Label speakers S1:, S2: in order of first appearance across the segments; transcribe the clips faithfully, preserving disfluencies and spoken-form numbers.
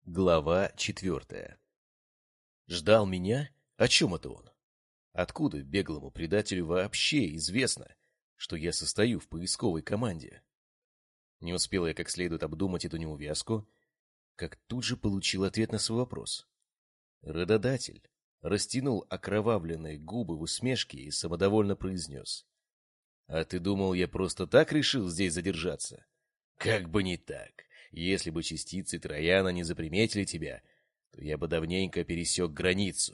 S1: Глава четвертая. Ждал меня? О чем это он? Откуда беглому предателю вообще известно, что я состою в поисковой команде? Не успел я как следует обдумать эту неувязку, как тут же получил ответ на свой вопрос. Рододатель растянул окровавленные губы в усмешке и самодовольно произнес. «А ты думал, я просто так решил здесь задержаться? Как бы не так. Если бы частицы Трояна не заприметили тебя, то я бы давненько пересек границу».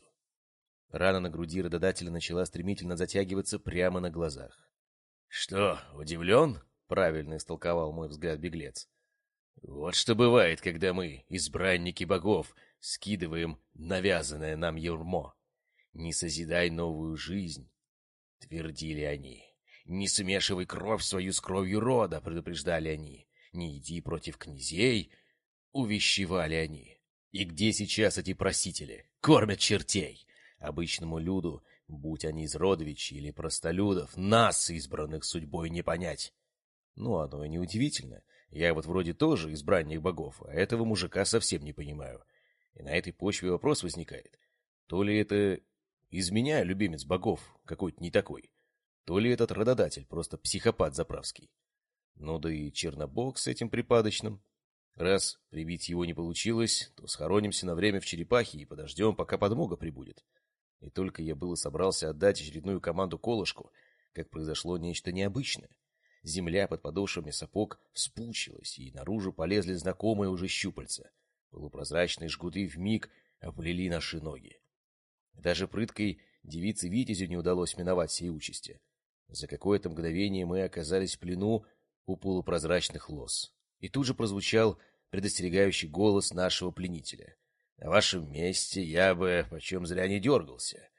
S1: Рана на груди рододателя начала стремительно затягиваться прямо на глазах. «Что, удивлен?» — правильно истолковал мой взгляд беглец. «Вот что бывает, когда мы, избранники богов, скидываем навязанное нам юрмо. Не созидай новую жизнь», — твердили они. «Не смешивай кровь свою с кровью рода», — предупреждали они. «Не иди против князей», — увещевали они. И где сейчас эти просители? Кормят чертей. Обычному люду, будь они из родовичей или простолюдов, нас, избранных судьбой, не понять. Ну, оно и не удивительно. Я вот вроде тоже избранник богов, а этого мужика совсем не понимаю. И на этой почве вопрос возникает. То ли это из меня любимец богов, какой-то не такой, то ли этот рододатель просто психопат заправский. Ну да и Чернобог с этим припадочным. Раз прибить его не получилось, то схоронимся на время в черепахе и подождем, пока подмога прибудет. И только я было собрался отдать очередную команду колышку, как произошло нечто необычное. Земля под подошвами сапог вспучилась, и наружу полезли знакомые уже щупальца. Полупрозрачные жгуты вмиг оплели наши ноги. Даже прыткой девице-витязю не удалось миновать сей участи. За какое-то мгновение мы оказались в плену у полупрозрачных лоз. И тут же прозвучал предостерегающий голос нашего пленителя. «На вашем месте я бы почем зря не дергался.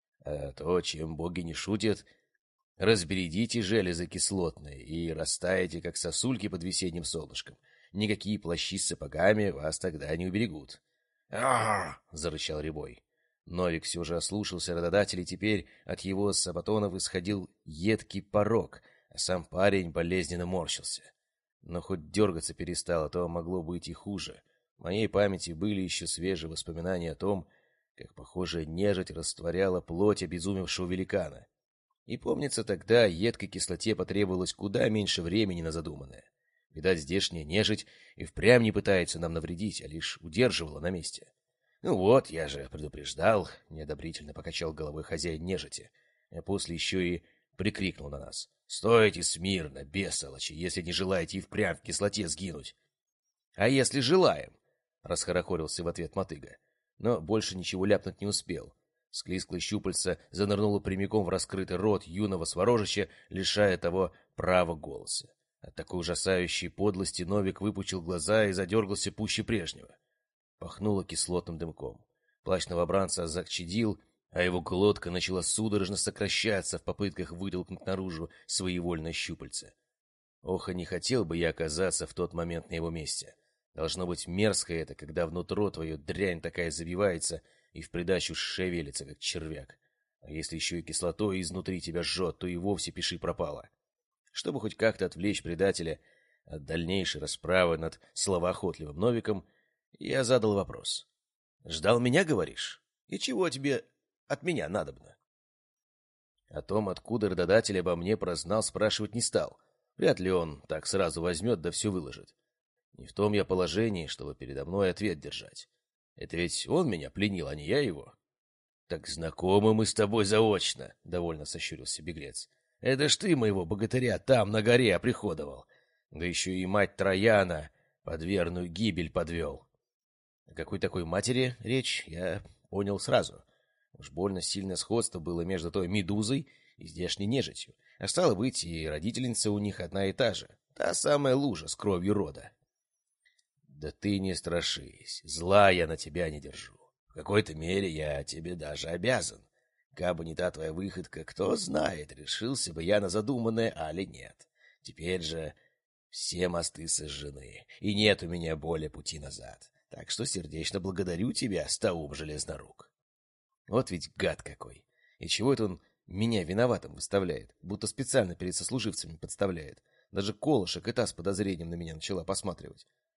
S1: А то, чем боги не шутят, разбередите железы кислотные и растаете, как сосульки под весенним солнышком. Никакие плащи с сапогами вас тогда не уберегут». «А-а-а!» — зарычал Рябой. Новик все же ослушался рододателя, и теперь от его сабатонов исходил едкий порок, а сам парень болезненно морщился. Но хоть дергаться перестал, а то могло быть и хуже. В моей памяти были еще свежие воспоминания о том, как похожая нежить растворяла плоть обезумевшего великана. И помнится, тогда едкой кислоте потребовалось куда меньше времени на задуманное. Видать, здешняя нежить и впрямь не пытается нам навредить, а лишь удерживала на месте. «Ну вот, я же предупреждал», — неодобрительно покачал головой хозяин нежити, а после еще и прикрикнул на нас. «Стойте смирно, бестолочи, если не желаете и впрямь в кислоте сгинуть». «А если желаем?» — расхорохорился в ответ мотыга, но больше ничего ляпнуть не успел. Склизклое щупальце занырнуло прямиком в раскрытый рот юного сворожища, лишая того права голоса. От такой ужасающей подлости Новик выпучил глаза и задергался пуще прежнего. Пахнуло кислотным дымком. Плащ новобранца зачадил, а его глотка начала судорожно сокращаться в попытках вытолкнуть наружу своевольное щупальце. Ох, и не хотел бы я оказаться в тот момент на его месте. Должно быть мерзко это, когда внутрь твое дрянь такая забивается и в придачу шевелится, как червяк. А если еще и кислотой изнутри тебя жжет, то и вовсе пиши пропало. Чтобы хоть как-то отвлечь предателя от дальнейшей расправы над словоохотливым Новиком, я задал вопрос. «Ждал меня, говоришь? И чего тебе от меня надобно?» О том, откуда рододатель обо мне прознал, спрашивать не стал. Вряд ли он так сразу возьмет да все выложит. Не в том я положении, чтобы передо мной ответ держать. Это ведь он меня пленил, а не я его. «Так знакомы мы с тобой заочно», — довольно сощурился беглец. «Это ж ты моего богатыря там, на горе, оприходовал. Да еще и мать Трояна под верную гибель подвел». О какой такой матери речь, я понял сразу. Уж больно сильное сходство было между той медузой и здешней нежитью. А стало быть, и родительница у них одна и та же. Та самая лужа с кровью рода. «Да ты не страшись, зла я на тебя не держу. В какой-то мере я тебе даже обязан. Кабы не та твоя выходка, кто знает, решился бы я на задуманное, али нет. Теперь же все мосты сожжены, и нет у меня более пути назад. Так что сердечно благодарю тебя, Стаум Железнорук». Вот ведь гад какой. И чего это он меня виноватым выставляет, будто специально перед сослуживцами подставляет. Даже колышек и та с подозрением на меня начала посматривать.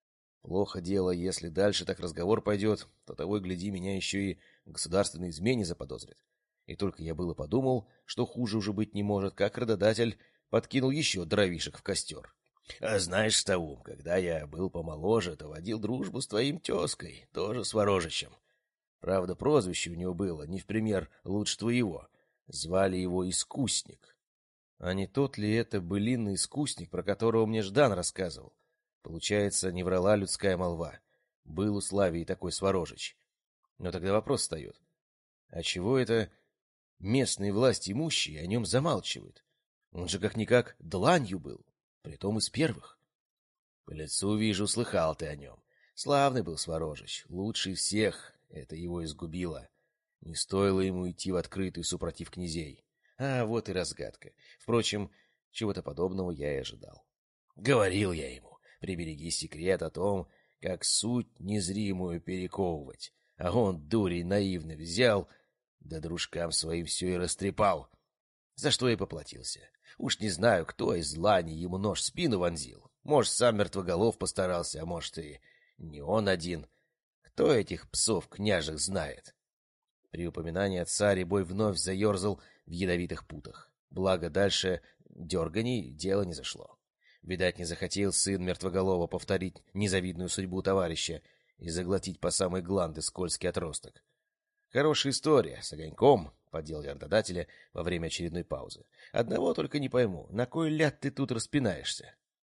S1: Плохо дело, если дальше так разговор пойдет, то того и гляди, меня еще и в государственной измене заподозрят. И только я было подумал, что хуже уже быть не может, как рододатель подкинул еще дровишек в костер. А знаешь, Стаум, когда я был помоложе, то водил дружбу с твоим тезкой, тоже с Ворожичем. Правда, прозвище у него было, не в пример лучше твоего. Звали его Искусник. А не тот ли это былинный искусник, про которого мне Ждан рассказывал? Получается, не врала людская молва. Был у Славии такой Сворожич. Но тогда вопрос встает. А чего это местные власти имущие о нем замалчивают? Он же как-никак дланью был, притом из первых. По лицу вижу, слыхал ты о нем. Славный был Сворожич, лучший всех, это его изгубило. Не стоило ему идти в открытую супротив князей. А вот и разгадка. Впрочем, чего-то подобного я и ожидал. Говорил я ему, прибереги секрет о том, как суть незримую перековывать. А он, дурей, наивно взял, да дружкам своим все и растрепал. За что и поплатился. Уж не знаю, кто из лани ему нож в спину вонзил. Может, сам мертвоголов постарался, а может, и не он один. Кто этих псов княжих знает? При упоминании отца Рябой вновь заерзал в ядовитых путах. Благо, дальше дерганий дело не зашло. Видать, не захотел сын мертвоголова повторить незавидную судьбу товарища и заглотить по самой гланды скользкий отросток. Хорошая история, с огоньком, — поддел я рододателя во время очередной паузы. Одного только не пойму, на кой ляд ты тут распинаешься?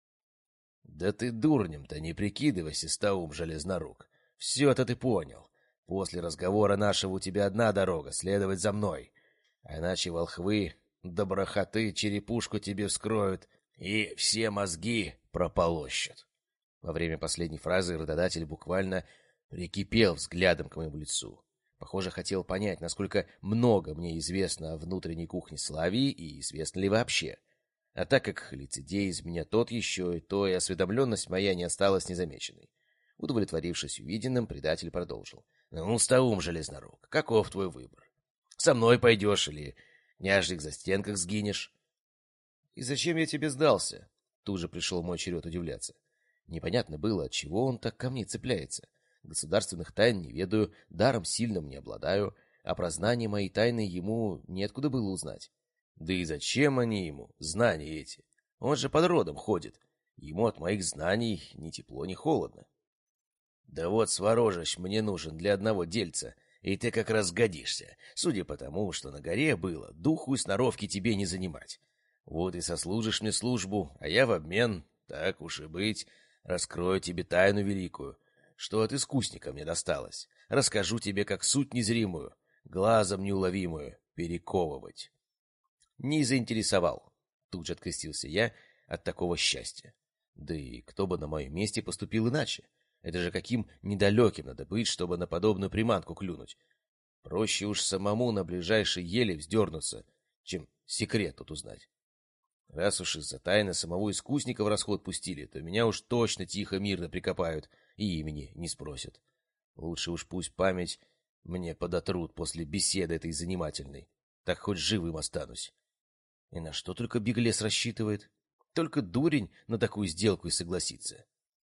S1: — Да ты дурнем-то не прикидывайся, Стаум Железнорук. Все-то ты понял. После разговора нашего у тебя одна дорога — следовать за мной. А иначе волхвы доброхоты черепушку тебе вскроют и все мозги прополощут. Во время последней фразы рододатель буквально прикипел взглядом к моему лицу. Похоже, хотел понять, насколько много мне известно о внутренней кухне Славии и известно ли вообще. А так как лицедей из меня тот еще, то и осведомленность моя не осталась незамеченной. Удовлетворившись увиденным, предатель продолжил. — Ну, Стаум Железнорук, каков твой выбор? Со мной пойдешь или княжьих застенках сгинешь? — И зачем я тебе сдался? Тут же пришел мой черед удивляться. Непонятно было, отчего он так ко мне цепляется. Государственных тайн не ведаю, даром сильным не обладаю, а про знания моей тайны ему неоткуда было узнать. Да и зачем они ему, знания эти? Он же под родом ходит. Ему от моих знаний ни тепло, ни холодно. Да вот, Сворожич мне нужен для одного дельца, и ты как раз годишься, судя по тому, что на горе было, духу и сноровки тебе не занимать. Вот и сослужишь мне службу, а я в обмен, так уж и быть, раскрою тебе тайну великую, что от искусника мне досталось. Расскажу тебе, как суть незримую, глазом неуловимую, перековывать. Не заинтересовал. Тут же открестился я от такого счастья. Да и кто бы на моем месте поступил иначе? Это же каким недалеким надо быть, чтобы на подобную приманку клюнуть. Проще уж самому на ближайшей еле вздернуться, чем секрет тут узнать. Раз уж из-за тайны самого искусника в расход пустили, то меня уж точно тихо-мирно прикопают и имени не спросят. Лучше уж пусть память мне подотрут после беседы этой занимательной, так хоть живым останусь. И на что только Беглес рассчитывает? Только дурень на такую сделку и согласится.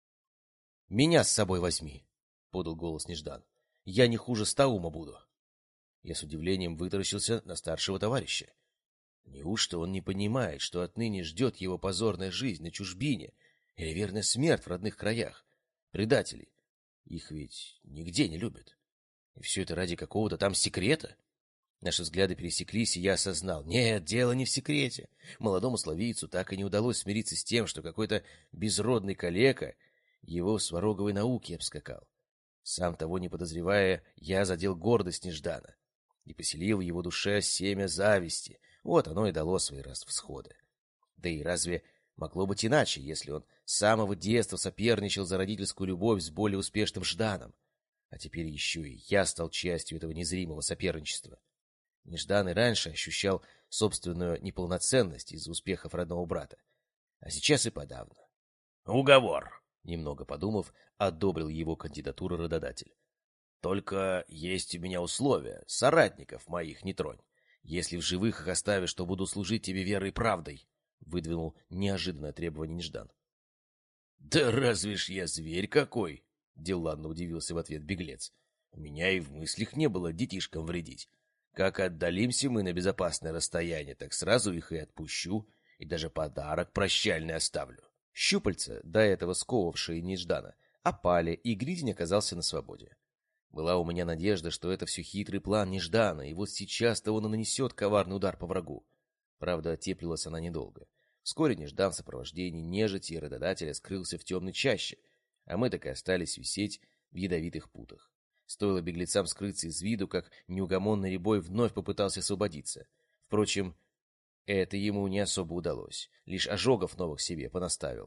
S1: — Меня с собой возьми, — подал голос Неждан. — Я не хуже Стаума буду. Я с удивлением вытаращился на старшего товарища. Неужто он не понимает, что отныне ждет его позорная жизнь на чужбине или верная смерть в родных краях? Предателей. Их ведь нигде не любят. И все это ради какого-то там секрета? Наши взгляды пересеклись, и я осознал. Нет, дело не в секрете. Молодому славийцу так и не удалось смириться с тем, что какой-то безродный калека его в свароговой науке обскакал. Сам того не подозревая, я задел гордость Неждана и поселил в его душе семя зависти. Вот оно и дало свои раз всходы. Да и разве могло быть иначе, если он с самого детства соперничал за родительскую любовь с более успешным Жданом? А теперь еще и я стал частью этого незримого соперничества. Неждан и раньше ощущал собственную неполноценность из-за успехов родного брата, а сейчас и подавно. — Уговор! — немного подумав, одобрил его кандидатуру рододатель. — Только есть у меня условия, соратников моих не тронь. Если в живых их оставишь, то буду служить тебе верой и правдой, — выдвинул неожиданное требование Неждан. Да разве ж я зверь какой? Деланно удивился в ответ беглец. У меня и в мыслях не было детишкам вредить. Как отдалимся мы на безопасное расстояние, так сразу их и отпущу, и даже подарок прощальный оставлю. Щупальца, до этого сковавшие Неждана, опали, и Гридень оказался на свободе. Была у меня надежда, что это все хитрый план Неждана, и вот сейчас-то он и нанесет коварный удар по врагу. Правда, теплилась она недолго. Вскоре Неждан в сопровождении нежити и рододателя скрылся в темной чаще, а мы так и остались висеть в ядовитых путах. Стоило беглецам скрыться из виду, как неугомонный Рябой вновь попытался освободиться. Впрочем, это ему не особо удалось, лишь ожогов новых себе понаставил.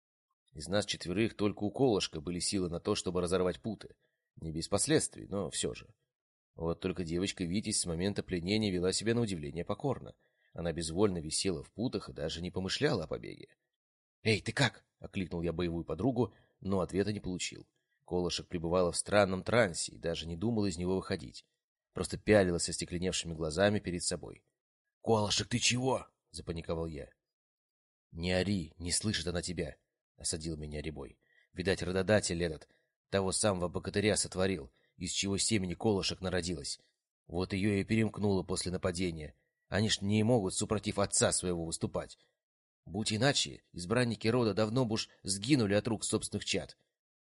S1: Из нас четверых только у Колышка были силы на то, чтобы разорвать путы. Не без последствий, но все же. Вот только девочка Витязь с момента пленения вела себя на удивление покорно. Она безвольно висела в путах и даже не помышляла о побеге. «Эй, ты как?» — окликнул я боевую подругу, но ответа не получил. Колышек пребывала в странном трансе и даже не думала из него выходить. Просто пялилась остекленевшими глазами перед собой. «Колышек, ты чего?» — запаниковал я. «Не ори, не слышит она тебя», — осадил меня Рябой. «Видать, рододатель этот того самого богатыря сотворил, из чего семени Колышек народилась. Вот ее и перемкнуло после нападения. Они ж не могут супротив отца своего выступать. Будь иначе, избранники рода давно бы уж сгинули от рук собственных чад».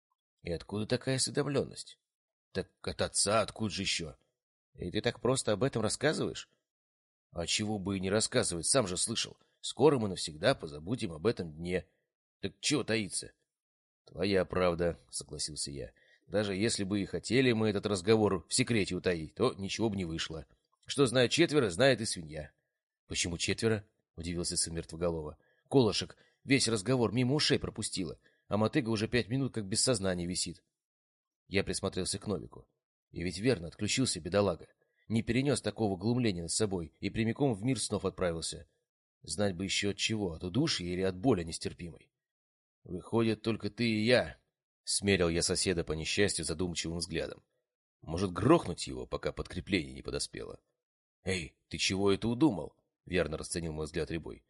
S1: «И откуда такая осведомленность?» «Так от отца, откуда же еще?» «И ты так просто об этом рассказываешь?» «А чего бы и не рассказывать, сам же слышал. Скоро мы навсегда позабудем об этом дне. Так чего таиться?» «Твоя правда», — согласился я. «Даже если бы и хотели мы этот разговор в секрете утаить, то ничего бы не вышло. Что знает четверо, знает и свинья». «Почему четверо?» — удивился сын мертвоголова. «Колышек весь разговор мимо ушей пропустила, а мотыга уже пять минут как без сознания висит». Я присмотрелся к Новику. И ведь верно, отключился бедолага. Не перенес такого глумления над собой и прямиком в мир снов отправился. Знать бы еще от чего, от удушья или от боли нестерпимой. «Выходит, только ты и я», — смерил я соседа по несчастью задумчивым взглядом. «Может, грохнуть его, пока подкрепление не подоспело?» «Эй, ты чего это удумал?» — верно расценил мой взгляд Рябой.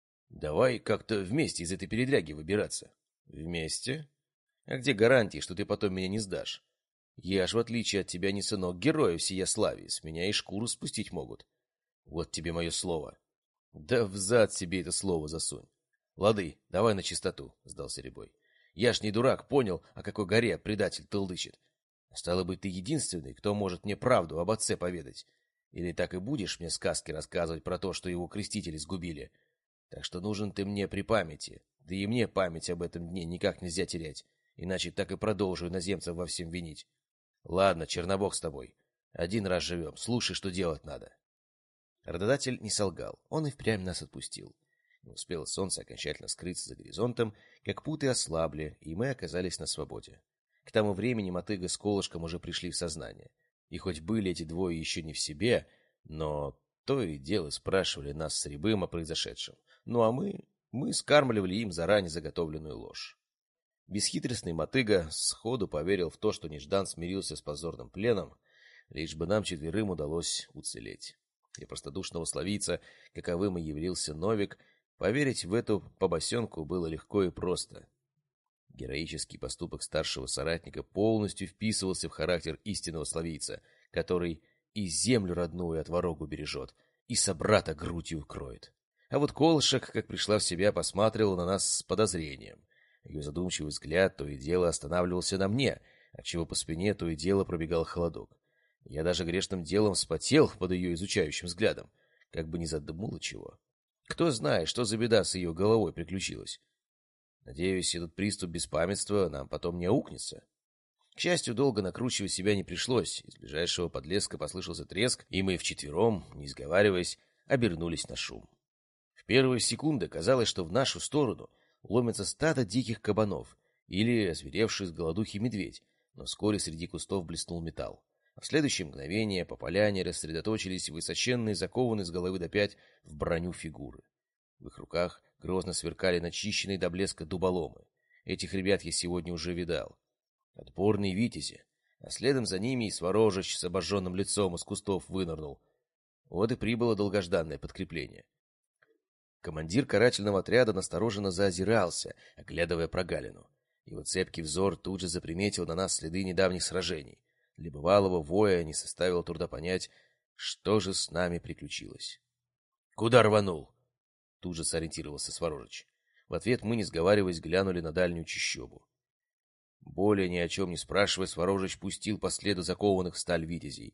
S1: «Давай как-то вместе из этой передряги выбираться». «Вместе? А где гарантии, что ты потом меня не сдашь? Я ж, в отличие от тебя, не сынок героя всея славе, с меня и шкуру спустить могут. Вот тебе мое слово». «Да взад себе это слово засунь». «Лады, давай на чистоту», — сдался Рябой. «Я ж не дурак, понял, о какой горе предатель толдычит. Стало быть, ты единственный, кто может мне правду об отце поведать. Или так и будешь мне сказки рассказывать про то, что его крестители сгубили. Так что нужен ты мне при памяти, да и мне память об этом дне никак нельзя терять, иначе так и продолжу иноземцев во всем винить. Ладно, Чернобог с тобой. Один раз живем, слушай, что делать надо». Рододатель не солгал, он и впрямь нас отпустил. Не успело солнце окончательно скрыться за горизонтом, как путы ослабли, и мы оказались на свободе. К тому времени Мотыга с Колышком уже пришли в сознание. И хоть были эти двое еще не в себе, но то и дело спрашивали нас с Рябым о произошедшем. Ну а мы... мы скармливали им заранее заготовленную ложь. Бесхитростный Мотыга сходу поверил в то, что Неждан смирился с позорным пленом, лишь бы нам четверым удалось уцелеть. Для простодушного словийца, каковым и явился Новик, поверить в эту побосенку было легко и просто. Героический поступок старшего соратника полностью вписывался в характер истинного словийца, который и землю родную от ворогу бережет, и собрата грудью укроет. А вот Колышек, как пришла в себя, посматривала на нас с подозрением. Ее задумчивый взгляд то и дело останавливался на мне, отчего по спине то и дело пробегал холодок. Я даже грешным делом вспотел под ее изучающим взглядом, как бы не задумала чего. Кто знает, что за беда с ее головой приключилась. Надеюсь, этот приступ беспамятства нам потом не аукнется. К счастью, долго накручивать себя не пришлось. Из ближайшего подлеска послышался треск, и мы вчетвером, не сговариваясь, обернулись на шум. В первые секунды казалось, что в нашу сторону ломится стадо диких кабанов или озверевший с голодухи медведь, но вскоре среди кустов блеснул металл. А в следующее мгновение по поляне рассредоточились высоченные, закованные с головы до пять в броню фигуры. В их руках грозно сверкали начищенные до блеска дуболомы. Этих ребят я сегодня уже видал. Отборные витязи, а следом за ними и Сворожич с обожженным лицом из кустов вынырнул. Вот и прибыло долгожданное подкрепление. Командир карательного отряда настороженно заозирался, оглядывая прогалину. Его цепкий взор тут же заприметил на нас следы недавних сражений. Для бывалого воя не составило труда понять, что же с нами приключилось. — Куда рванул? — тут же сориентировался Сворожич. В ответ мы, не сговариваясь, глянули на дальнюю чащобу. Более ни о чем не спрашивая, Сворожич пустил по следу закованных в сталь витязей.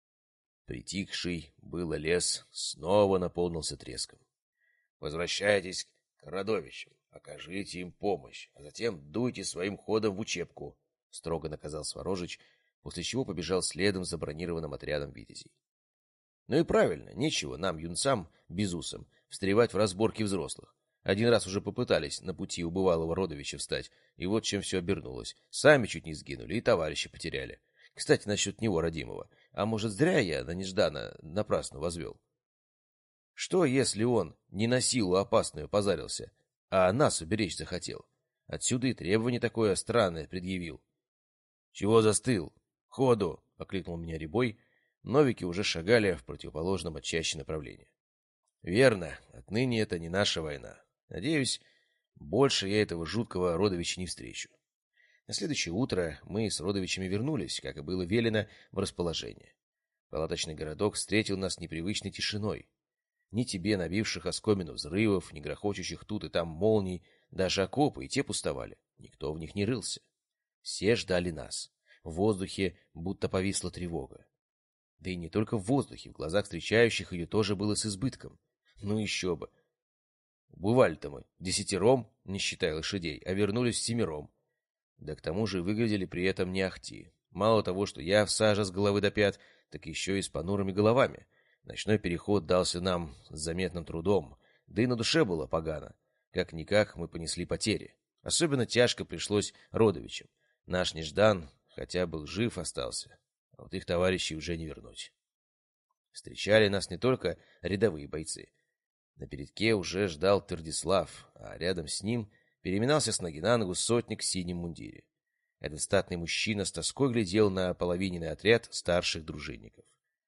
S1: Притихший было лес снова наполнился треском. — Возвращайтесь к родовищам, окажите им помощь, а затем дуйте своим ходом в учебку, — строго наказал Сворожич, после чего побежал следом за бронированным отрядом витязей. Ну и правильно, нечего нам, юнцам, безусам, встревать в разборки взрослых. Один раз уже попытались на пути у бывалого родовища встать, и вот чем все обернулось. Сами чуть не сгинули и товарища потеряли. Кстати, насчет него, родимого. А может, зря я на нежданно напрасно возвел? Что, если он не на силу опасную позарился, а нас уберечь захотел? Отсюда и требование такое странное предъявил. — Чего застыл? Ходу! — окликнул меня Рябой. Новики уже шагали в противоположном от чащи направлении. — Верно, отныне это не наша война. Надеюсь, больше я этого жуткого родовича не встречу. На следующее утро мы с родовичами вернулись, как и было велено, в расположение. Палаточный городок встретил нас непривычной тишиной. Ни тебе набивших оскомину взрывов, ни грохочущих тут и там молний, даже окопы и те пустовали. Никто в них не рылся. Все ждали нас. В воздухе будто повисла тревога. Да и не только в воздухе, в глазах встречающих ее тоже было с избытком. Ну еще бы. Бывали-то мы десятером, не считая лошадей, а вернулись семером. Да к тому же выглядели при этом не ахти. Мало того, что я в саже с головы до пят, так еще и с понурыми головами. Ночной переход дался нам с заметным трудом, да и на душе было погано. Как-никак мы понесли потери. Особенно тяжко пришлось родовичам. Наш Неждан хотя был жив остался, а вот их товарищей уже не вернуть. Встречали нас не только рядовые бойцы. На передке уже ждал Твердислав, а рядом с ним переминался с ноги на ногу сотник в синем мундире. Этот статный мужчина с тоской глядел на половиненный отряд старших дружинников.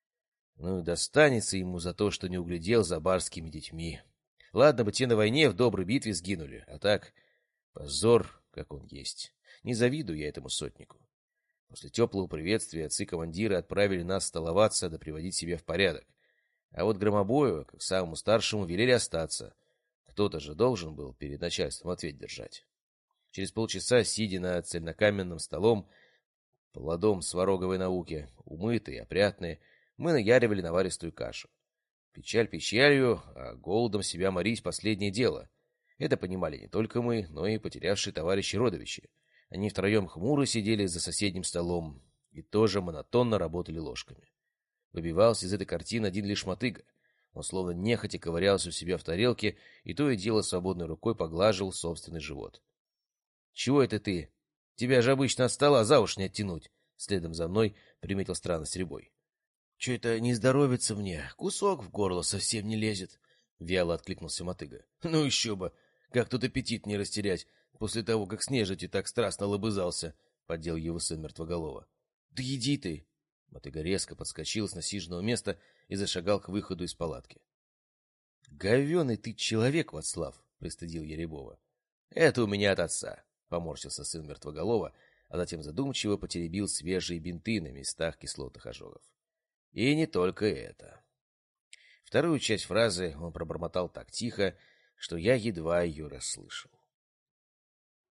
S1: Ну и достанется ему за то, что не углядел за барскими детьми. Ладно бы те на войне в доброй битве сгинули, а так позор, как он есть. Не завидую я этому сотнику. После теплого приветствия отцы-командиры отправили нас столоваться да приводить себя в порядок. А вот Громобою, как самому старшему, велели остаться. Кто-то же должен был перед начальством ответ держать. Через полчаса, сидя на цельнокаменном столом, плодом свароговой науки, умытые, опрятные, мы наяривали наваристую кашу. Печаль печалью, а голодом себя морить — последнее дело. Это понимали не только мы, но и потерявшие товарищи родовичи. Они втроем хмуро сидели за соседним столом и тоже монотонно работали ложками. Выбивался из этой картины один лишь мотыга. Он словно нехотя ковырялся у себя в тарелке и то и дело свободной рукой поглаживал собственный живот. — Чего это ты? Тебя же обычно от стола за уши не оттянуть. Следом за мной приметил странность Рябой. — Че это не здоровится мне? Кусок в горло совсем не лезет. Вяло откликнулся мотыга. — Ну еще бы! Как тут аппетит не растерять после того, как с нежити так страстно лобызался, — поддел его сын Мертвоголова. — Да еди ты! Мотыга резко подскочил с насиженного места и зашагал к выходу из палатки. — Говеный ты человек, Вацлав! — пристыдил я Рябова. — Это у меня от отца! — поморщился сын Мертвоголова, а затем задумчиво потеребил свежие бинты на местах кислотных ожогов. И не только это. Вторую часть фразы он пробормотал так тихо, что я едва ее расслышал.